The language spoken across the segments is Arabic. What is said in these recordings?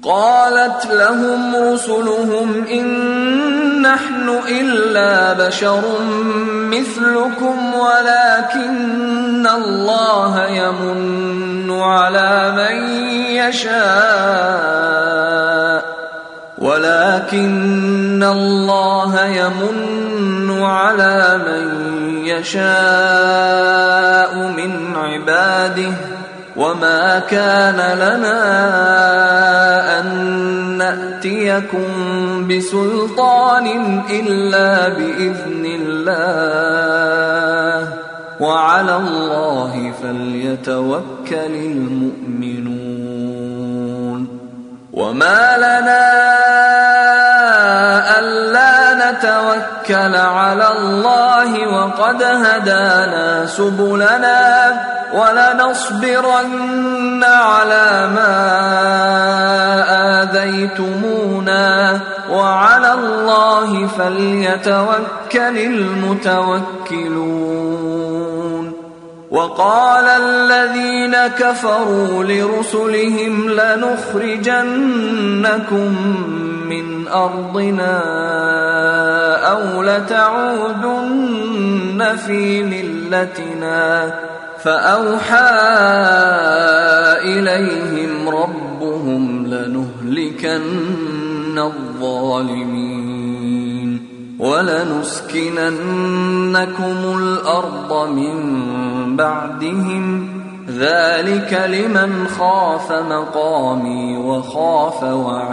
قالت لهم رسلهم إن نحن إلا بشر مثلكم ولكن الله يمن على من يشاء من عباده وما كان لنا أن نأتيكم بسلطان إلا بإذن الله وعلى الله فليتوكل المؤمنون وما لنا ألا نتوكل على الله وقد هدانا سبلنا ولنصبرن على ما آذيتمونا وعلى الله فليتوكل المتوكلون وقال الذين كفروا لرسلهم لنخرجنكم من أرضنا أو لتعودن في ملتنا فأوحى إليهم ربهم لنهلكن الظالمين ولنسكننكم الأرض من بعدهم ذلك لمن خاف مقامي وخاف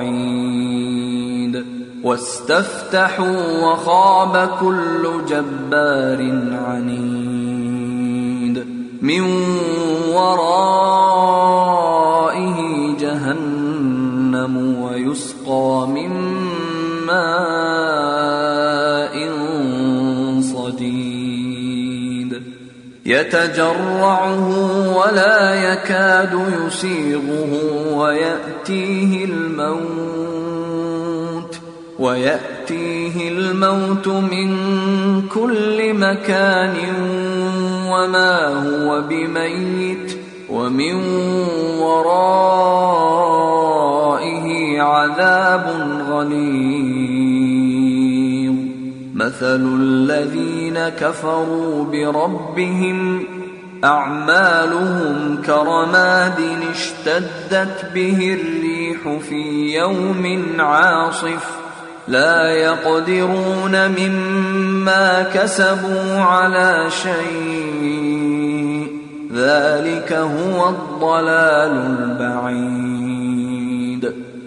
وعيد واستفتحوا وخاب كل جبار عنيد من ورائه جهنم ويسقى من ماء صديد يتجرعه ولا يكاد يسيغه ويأتيه الموت من كل مكان وما هو بميت ومن ورائه عذاب غليظ مثل الذين كفروا بربهم أعمالهم كرماد اشتدت به الريح في يوم عاصف لا يقدرون مما كسبوا على شيء ذلك هو الضلال البعيد